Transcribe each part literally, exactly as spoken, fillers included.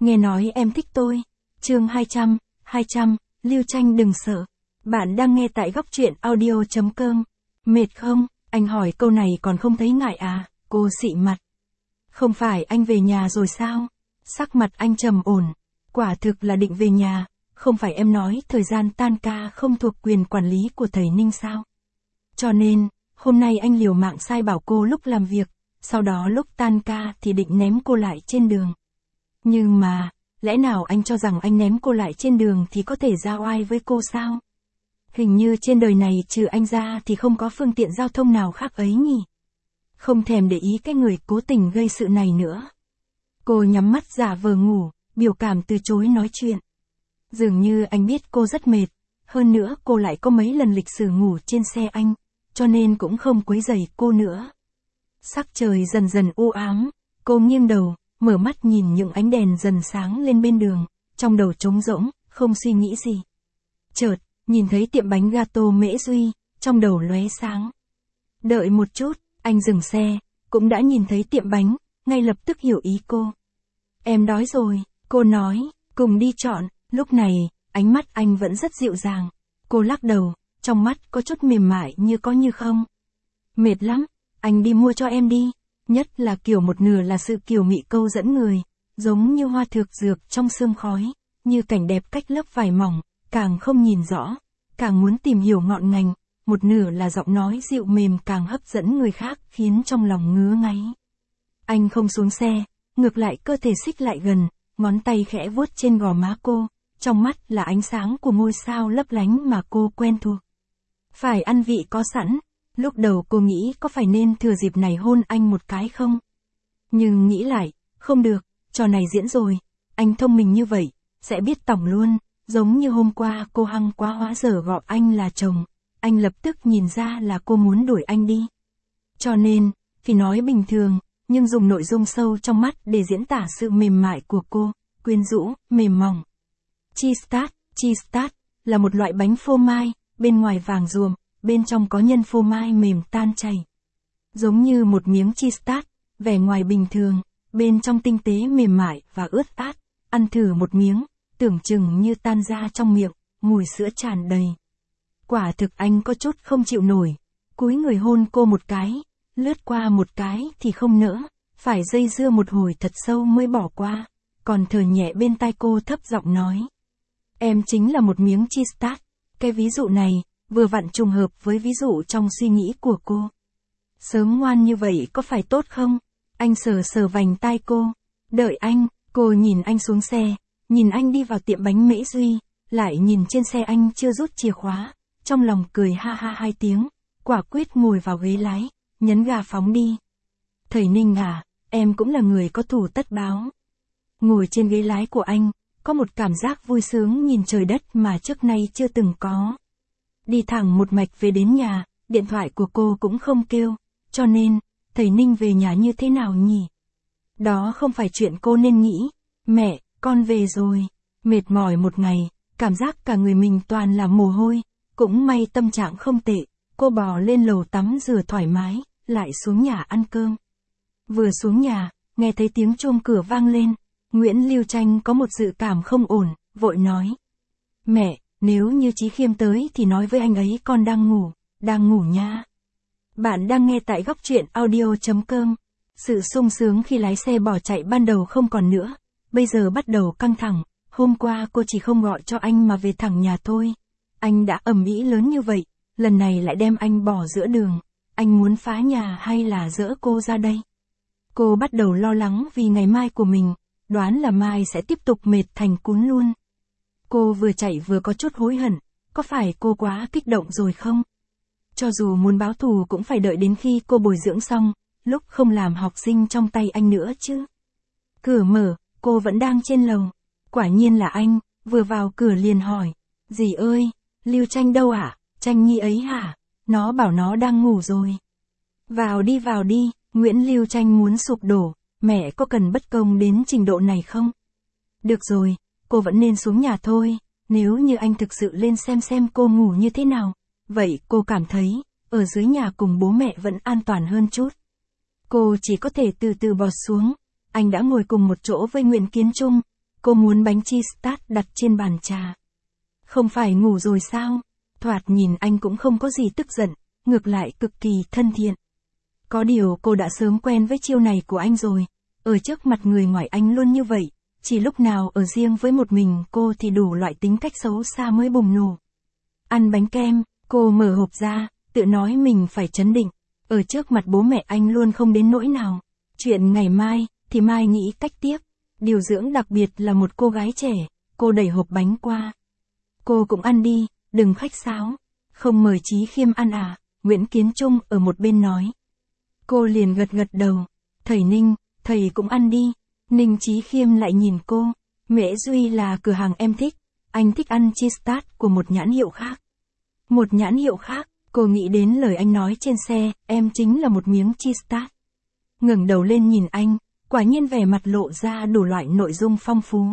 Nghe nói em thích tôi. Chương hai trăm, hai trăm, Lưu Tranh đừng sợ. Bạn đang nghe tại góc truyện audio.com. Mệt không? Anh hỏi câu này còn không thấy ngại à? Cô xị mặt. Không phải anh về nhà rồi sao? Sắc mặt anh trầm ổn. Quả thực là định về nhà. Không phải em nói thời gian tan ca không thuộc quyền quản lý của thầy Ninh sao? Cho nên, hôm nay anh liều mạng sai bảo cô lúc làm việc, sau đó lúc tan ca thì định ném cô lại trên đường. Nhưng mà, lẽ nào anh cho rằng anh ném cô lại trên đường thì có thể ra oai với cô sao? Hình như trên đời này trừ anh ra thì không có phương tiện giao thông nào khác ấy nhỉ? Không thèm để ý cái người cố tình gây sự này nữa. Cô nhắm mắt giả vờ ngủ, biểu cảm từ chối nói chuyện. Dường như anh biết cô rất mệt, hơn nữa cô lại có mấy lần lịch sử ngủ trên xe anh, cho nên cũng không quấy rầy cô nữa. Sắc trời dần dần u ám, cô nghiêng đầu, mở mắt nhìn những ánh đèn dần sáng lên bên đường, trong đầu trống rỗng, không suy nghĩ gì. Chợt, nhìn thấy tiệm bánh gato Mễ Duy, trong đầu lóe sáng. Đợi một chút, anh dừng xe, cũng đã nhìn thấy tiệm bánh, ngay lập tức hiểu ý cô. Em đói rồi, cô nói, cùng đi chọn. Lúc này, ánh mắt anh vẫn rất dịu dàng. Cô lắc đầu, trong mắt có chút mềm mại như có như không. Mệt lắm, anh đi mua cho em đi. Nhất là kiểu một nửa là sự kiều mị câu dẫn người, giống như hoa thược dược trong sương khói, như cảnh đẹp cách lớp vải mỏng, càng không nhìn rõ, càng muốn tìm hiểu ngọn ngành, một nửa là giọng nói dịu mềm càng hấp dẫn người khác khiến trong lòng ngứa ngáy. Anh không xuống xe, ngược lại cơ thể xích lại gần, ngón tay khẽ vuốt trên gò má cô, trong mắt là ánh sáng của ngôi sao lấp lánh mà cô quen thuộc. Phải ăn vị có sẵn. Lúc đầu cô nghĩ có phải nên thừa dịp này hôn anh một cái không? Nhưng nghĩ lại, không được, trò này diễn rồi, anh thông minh như vậy, sẽ biết tỏng luôn, giống như hôm qua cô hăng quá hóa dở gọi anh là chồng, anh lập tức nhìn ra là cô muốn đuổi anh đi. Cho nên, thì nói bình thường, nhưng dùng nội dung sâu trong mắt để diễn tả sự mềm mại của cô, quyến rũ, mềm mỏng. Cheese tart, cheese tart, là một loại bánh phô mai, bên ngoài vàng ruộm, bên trong có nhân phô mai mềm tan chảy. Giống như một miếng cheese tart, vẻ ngoài bình thường, bên trong tinh tế mềm mại và ướt át, ăn thử một miếng, tưởng chừng như tan ra trong miệng, mùi sữa tràn đầy. Quả thực anh có chút không chịu nổi, cúi người hôn cô một cái, lướt qua một cái thì không nỡ, phải dây dưa một hồi thật sâu mới bỏ qua, còn thở nhẹ bên tai cô thấp giọng nói. Em chính là một miếng cheese tart, cái ví dụ này, vừa vặn trùng hợp với ví dụ trong suy nghĩ của cô. Sớm ngoan như vậy có phải tốt không? Anh sờ sờ vành tai cô. Đợi anh, cô nhìn anh xuống xe, nhìn anh đi vào tiệm bánh Mễ Duy, lại nhìn trên xe anh chưa rút chìa khóa, trong lòng cười ha ha hai tiếng, quả quyết ngồi vào ghế lái, nhấn ga phóng đi. Thầy Ninh à, em cũng là người có thù tất báo. Ngồi trên ghế lái của anh, có một cảm giác vui sướng nhìn trời đất mà trước nay chưa từng có. Đi thẳng một mạch về đến nhà, điện thoại của cô cũng không kêu, cho nên, thầy Ninh về nhà như thế nào nhỉ? Đó không phải chuyện cô nên nghĩ. Mẹ, con về rồi. Mệt mỏi một ngày, cảm giác cả người mình toàn là mồ hôi, cũng may tâm trạng không tệ, cô bò lên lầu tắm rửa thoải mái, lại xuống nhà ăn cơm. Vừa xuống nhà, nghe thấy tiếng chuông cửa vang lên, Nguyễn Lưu Tranh có một dự cảm không ổn, vội nói. Mẹ, nếu như Chí Khiêm tới thì nói với anh ấy con đang ngủ, đang ngủ nha. Bạn đang nghe tại góc truyện audio.com. Sự sung sướng khi lái xe bỏ chạy ban đầu không còn nữa, bây giờ bắt đầu căng thẳng, hôm qua cô chỉ không gọi cho anh mà về thẳng nhà thôi. Anh đã ầm ĩ lớn như vậy, lần này lại đem anh bỏ giữa đường, anh muốn phá nhà hay là dỡ cô ra đây? Cô bắt đầu lo lắng vì ngày mai của mình, đoán là mai sẽ tiếp tục mệt thành cún luôn. Cô vừa chạy vừa có chút hối hận, có phải cô quá kích động rồi không? Cho dù muốn báo thù cũng phải đợi đến khi cô bồi dưỡng xong, lúc không làm học sinh trong tay anh nữa chứ. Cửa mở, cô vẫn đang trên lầu. Quả nhiên là anh, vừa vào cửa liền hỏi. Dì ơi, Lưu Tranh đâu ạ? À? Tranh Nhi ấy hả? Nó bảo nó đang ngủ rồi. Vào đi vào đi, Nguyễn Lưu Tranh muốn sụp đổ, mẹ có cần bất công đến trình độ này không? Được rồi, cô vẫn nên xuống nhà thôi, nếu như anh thực sự lên xem xem cô ngủ như thế nào, vậy cô cảm thấy, ở dưới nhà cùng bố mẹ vẫn an toàn hơn chút. Cô chỉ có thể từ từ bò xuống, anh đã ngồi cùng một chỗ với Nguyễn Kiến Trung, Cô muốn bánh cheese tart đặt trên bàn trà. Không phải ngủ rồi sao? Thoạt nhìn anh cũng không có gì tức giận, ngược lại cực kỳ thân thiện. Có điều cô đã sớm quen với chiêu này của anh rồi. Ở trước mặt người ngoài anh luôn như vậy, chỉ lúc nào ở riêng với một mình cô thì đủ loại tính cách xấu xa mới bùng nổ. Ăn bánh kem, cô mở hộp ra, tự nói mình phải trấn định. Ở trước mặt bố mẹ anh luôn không đến nỗi nào. Chuyện ngày mai, thì mai nghĩ cách tiếp. Điều dưỡng đặc biệt là một cô gái trẻ, cô đẩy hộp bánh qua. Cô cũng ăn đi, đừng khách sáo. Không mời Chí Khiêm ăn à, Nguyễn Kiến Trung ở một bên nói. Cô liền gật gật đầu. Thầy Ninh, thầy cũng ăn đi. Ninh Chí Khiêm lại nhìn cô. Mễ Duy là cửa hàng em thích. Anh thích ăn cheese tart của một nhãn hiệu khác. Một nhãn hiệu khác, cô nghĩ đến lời anh nói trên xe, em chính là một miếng cheese tart. Ngẩng đầu lên nhìn anh, quả nhiên vẻ mặt lộ ra đủ loại nội dung phong phú.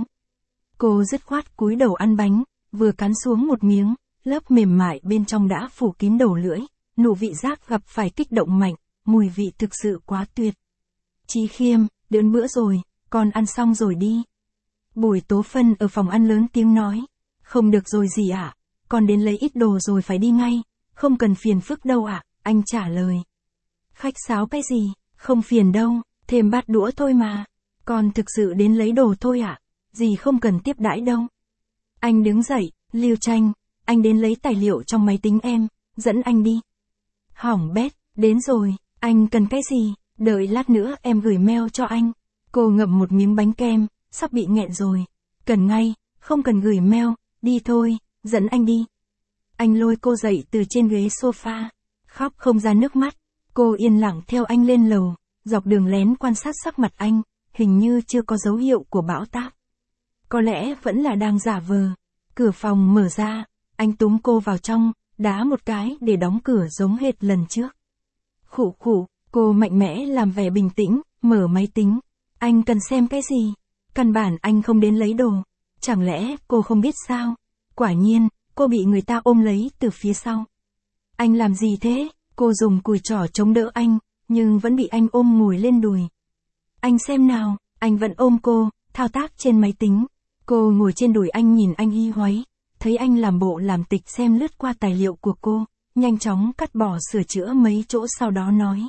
Cô dứt khoát cúi đầu ăn bánh, vừa cắn xuống một miếng, lớp mềm mại bên trong đã phủ kín đầu lưỡi, nụ vị giác gặp phải kích động mạnh, mùi vị thực sự quá tuyệt. Chí Khiêm, đến bữa rồi, con ăn xong rồi đi. Bùi Tố Phân ở phòng ăn lớn tiếng nói. Không được rồi gì ạ, à? Con đến lấy ít đồ rồi phải đi ngay, không cần phiền phức đâu ạ, à? Anh trả lời. Khách sáo cái gì, không phiền đâu, thêm bát đũa thôi mà. Con thực sự đến lấy đồ thôi ạ, à? Dì không cần tiếp đãi đâu. Anh đứng dậy, Lưu Tranh, anh đến lấy tài liệu trong máy tính em, dẫn anh đi. Hỏng bét, đến rồi, anh cần cái gì, đợi lát nữa em gửi mail cho anh. Cô ngậm một miếng bánh kem, sắp bị nghẹn rồi. Cần ngay, không cần gửi mail, đi thôi, dẫn anh đi. Anh lôi cô dậy từ trên ghế sofa, khóc không ra nước mắt. Cô yên lặng theo anh lên lầu, dọc đường lén quan sát sắc mặt anh, hình như chưa có dấu hiệu của bão táp. Có lẽ vẫn là đang giả vờ. Cửa phòng mở ra, anh túm cô vào trong, đá một cái để đóng cửa giống hệt lần trước. Khụ khụ, cô mạnh mẽ làm vẻ bình tĩnh, mở máy tính. Anh cần xem cái gì? Căn bản anh không đến lấy đồ. Chẳng lẽ cô không biết sao? Quả nhiên, cô bị người ta ôm lấy từ phía sau. Anh làm gì thế? Cô dùng cùi trỏ chống đỡ anh, nhưng vẫn bị anh ôm ngồi lên đùi. Anh xem nào, anh vẫn ôm cô, thao tác trên máy tính. Cô ngồi trên đùi anh nhìn anh y hoáy, thấy anh làm bộ làm tịch xem lướt qua tài liệu của cô, nhanh chóng cắt bỏ sửa chữa mấy chỗ sau đó nói.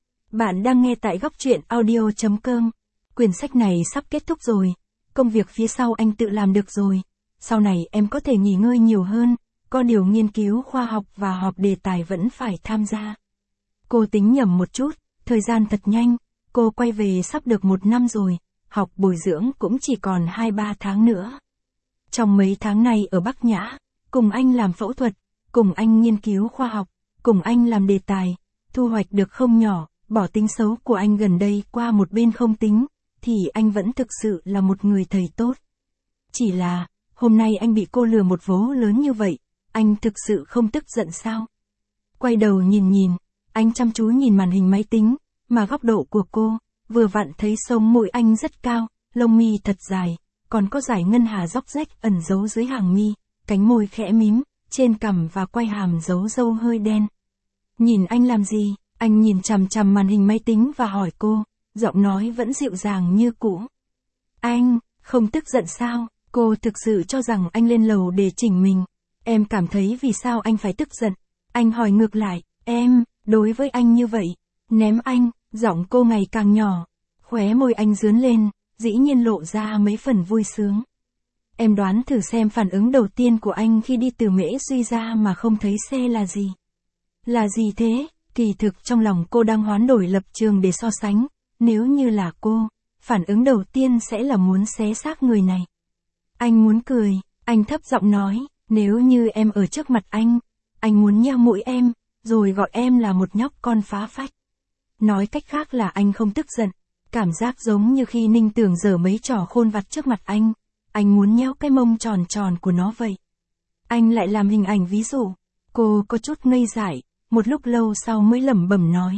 Bạn đang nghe tại góc truyện audio chấm com. Quyển sách này sắp kết thúc rồi, công việc phía sau anh tự làm được rồi. Sau này em có thể nghỉ ngơi nhiều hơn, có điều nghiên cứu khoa học và họp đề tài vẫn phải tham gia. Cô tính nhầm một chút, thời gian thật nhanh, cô quay về sắp được một năm rồi, học bồi dưỡng cũng chỉ còn hai ba tháng nữa. Trong mấy tháng này ở Bắc Nhã, cùng anh làm phẫu thuật, cùng anh nghiên cứu khoa học, cùng anh làm đề tài, thu hoạch được không nhỏ, bỏ tính xấu của anh gần đây qua một bên không tính, thì anh vẫn thực sự là một người thầy tốt. Chỉ là, hôm nay anh bị cô lừa một vố lớn như vậy, anh thực sự không tức giận sao? Quay đầu nhìn nhìn, anh chăm chú nhìn màn hình máy tính, mà góc độ của cô, vừa vặn thấy sống mũi anh rất cao, lông mi thật dài, còn có dải ngân hà róc rách ẩn giấu dưới hàng mi, cánh môi khẽ mím, trên cằm và quai hàm giấu râu hơi đen. Nhìn anh làm gì? Anh nhìn chằm chằm màn hình máy tính và hỏi cô, giọng nói vẫn dịu dàng như cũ. Anh, không tức giận sao? Cô thực sự cho rằng anh lên lầu để chỉnh mình. Em cảm thấy vì sao anh phải tức giận? Anh hỏi ngược lại, em, đối với anh như vậy, ném anh, giọng cô ngày càng nhỏ. Khóe môi anh dướn lên, dĩ nhiên lộ ra mấy phần vui sướng. Em đoán thử xem phản ứng đầu tiên của anh khi đi từ Mễ Duy ra mà không thấy xe là gì? Là gì thế? Kỳ thực trong lòng cô đang hoán đổi lập trường để so sánh, nếu như là cô, phản ứng đầu tiên sẽ là muốn xé xác người này. Anh muốn cười, anh thấp giọng nói, nếu như em ở trước mặt anh, anh muốn nheo mũi em, rồi gọi em là một nhóc con phá phách. Nói cách khác là anh không tức giận, cảm giác giống như khi Ninh Tưởng giở mấy trò khôn vặt trước mặt anh, anh muốn nheo cái mông tròn tròn của nó vậy. Anh lại làm hình ảnh ví dụ, cô có chút ngây dại. Một lúc lâu sau mới lẩm bẩm nói.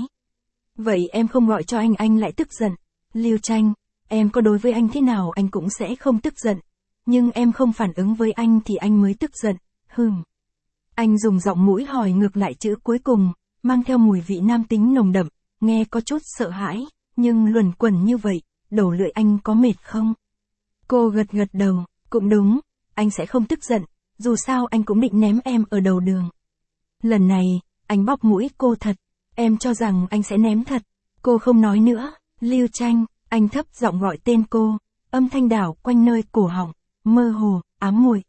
Vậy em không gọi cho anh anh lại tức giận. Lưu Tranh, em có đối với anh thế nào anh cũng sẽ không tức giận. Nhưng em không phản ứng với anh thì anh mới tức giận. Hừm. Anh dùng giọng mũi hỏi ngược lại chữ cuối cùng, mang theo mùi vị nam tính nồng đậm, nghe có chút sợ hãi, nhưng luẩn quẩn như vậy, đầu lưỡi anh có mệt không? Cô gật gật đầu, cũng đúng, anh sẽ không tức giận, dù sao anh cũng định ném em ở đầu đường. Lần này, anh bóp mũi cô thật, em cho rằng anh sẽ ném thật. Cô không nói nữa, Lưu Tranh, anh thấp giọng gọi tên cô, âm thanh đảo quanh nơi cổ họng, mơ hồ, ám muội.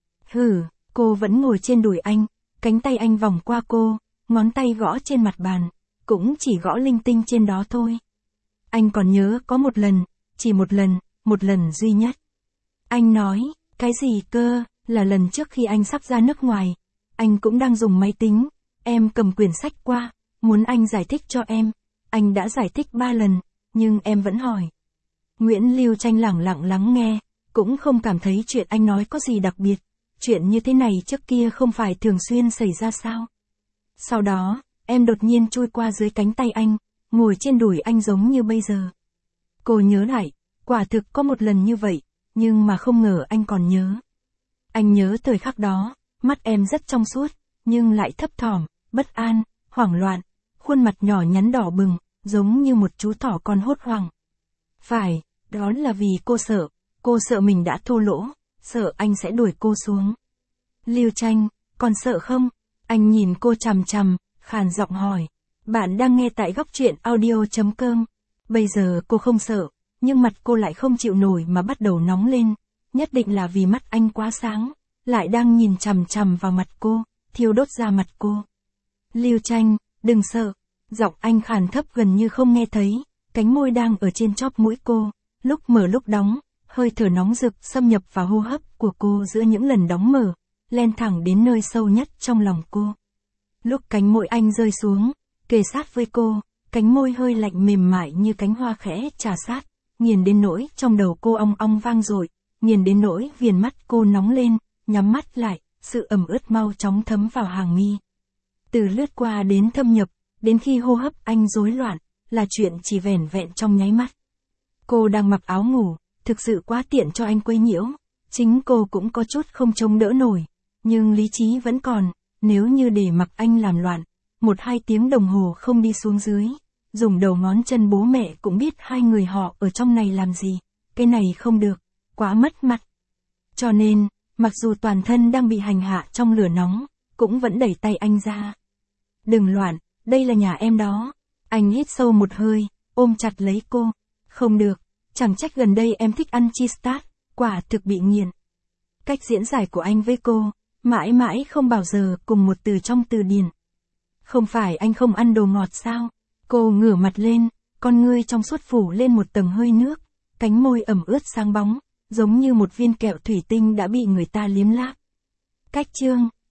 Hừ, cô vẫn ngồi trên đùi anh, cánh tay anh vòng qua cô, ngón tay gõ trên mặt bàn, cũng chỉ gõ linh tinh trên đó thôi. Anh còn nhớ có một lần, chỉ một lần, một lần duy nhất. Anh nói, cái gì cơ, là lần trước khi anh sắp ra nước ngoài, anh cũng đang dùng máy tính, em cầm quyển sách qua, muốn anh giải thích cho em, anh đã giải thích ba lần, nhưng em vẫn hỏi. Nguyễn Lưu Tranh lẳng lặng lắng nghe, cũng không cảm thấy chuyện anh nói có gì đặc biệt, chuyện như thế này trước kia không phải thường xuyên xảy ra sao. Sau đó, em đột nhiên chui qua dưới cánh tay anh, ngồi trên đùi anh giống như bây giờ. Cô nhớ lại, quả thực có một lần như vậy, nhưng mà không ngờ anh còn nhớ. Anh nhớ thời khắc đó, mắt em rất trong suốt, nhưng lại thấp thỏm, bất an, hoảng loạn, khuôn mặt nhỏ nhắn đỏ bừng, giống như một chú thỏ con hốt hoảng. Phải, đó là vì cô sợ, cô sợ mình đã thô lỗ, sợ anh sẽ đuổi cô xuống. Lưu Tranh, còn sợ không? Anh nhìn cô chằm chằm, khàn giọng hỏi. Bạn đang nghe tại góc truyện audio chấm com. Bây giờ cô không sợ, nhưng mặt cô lại không chịu nổi mà bắt đầu nóng lên. Nhất định là vì mắt anh quá sáng, lại đang nhìn chằm chằm vào mặt cô, thiêu đốt ra mặt cô. Lưu Tranh, đừng sợ. Giọng anh khàn thấp gần như không nghe thấy, cánh môi đang ở trên chóp mũi cô, lúc mở lúc đóng, hơi thở nóng rực xâm nhập vào hô hấp của cô giữa những lần đóng mở, len thẳng đến nơi sâu nhất trong lòng cô. Lúc cánh môi anh rơi xuống, kề sát với cô, cánh môi hơi lạnh mềm mại như cánh hoa khẽ trà sát, nghiền đến nỗi trong đầu cô ong ong vang dội, nghiền đến nỗi viền mắt cô nóng lên, nhắm mắt lại, sự ẩm ướt mau chóng thấm vào hàng mi. Từ lướt qua đến thâm nhập, đến khi hô hấp anh rối loạn, là chuyện chỉ vẻn vẹn trong nháy mắt. Cô đang mặc áo ngủ, thực sự quá tiện cho anh quấy nhiễu, chính cô cũng có chút không chống đỡ nổi, nhưng lý trí vẫn còn, nếu như để mặc anh làm loạn, một hai tiếng đồng hồ không đi xuống dưới, dùng đầu ngón chân bố mẹ cũng biết hai người họ ở trong này làm gì, cái này không được, quá mất mặt. Cho nên, mặc dù toàn thân đang bị hành hạ trong lửa nóng, cũng vẫn đẩy tay anh ra. Đừng loạn, đây là nhà em đó. Anh hít sâu một hơi, ôm chặt lấy cô. Không được, chẳng trách gần đây em thích ăn cheese tart, quả thực bị nghiện. Cách diễn giải của anh với cô, mãi mãi không bao giờ cùng một từ trong từ điển. Không phải anh không ăn đồ ngọt sao? Cô ngửa mặt lên, con ngươi trong suốt phủ lên một tầng hơi nước, cánh môi ẩm ướt sáng bóng, giống như một viên kẹo thủy tinh đã bị người ta liếm láp. Cách chương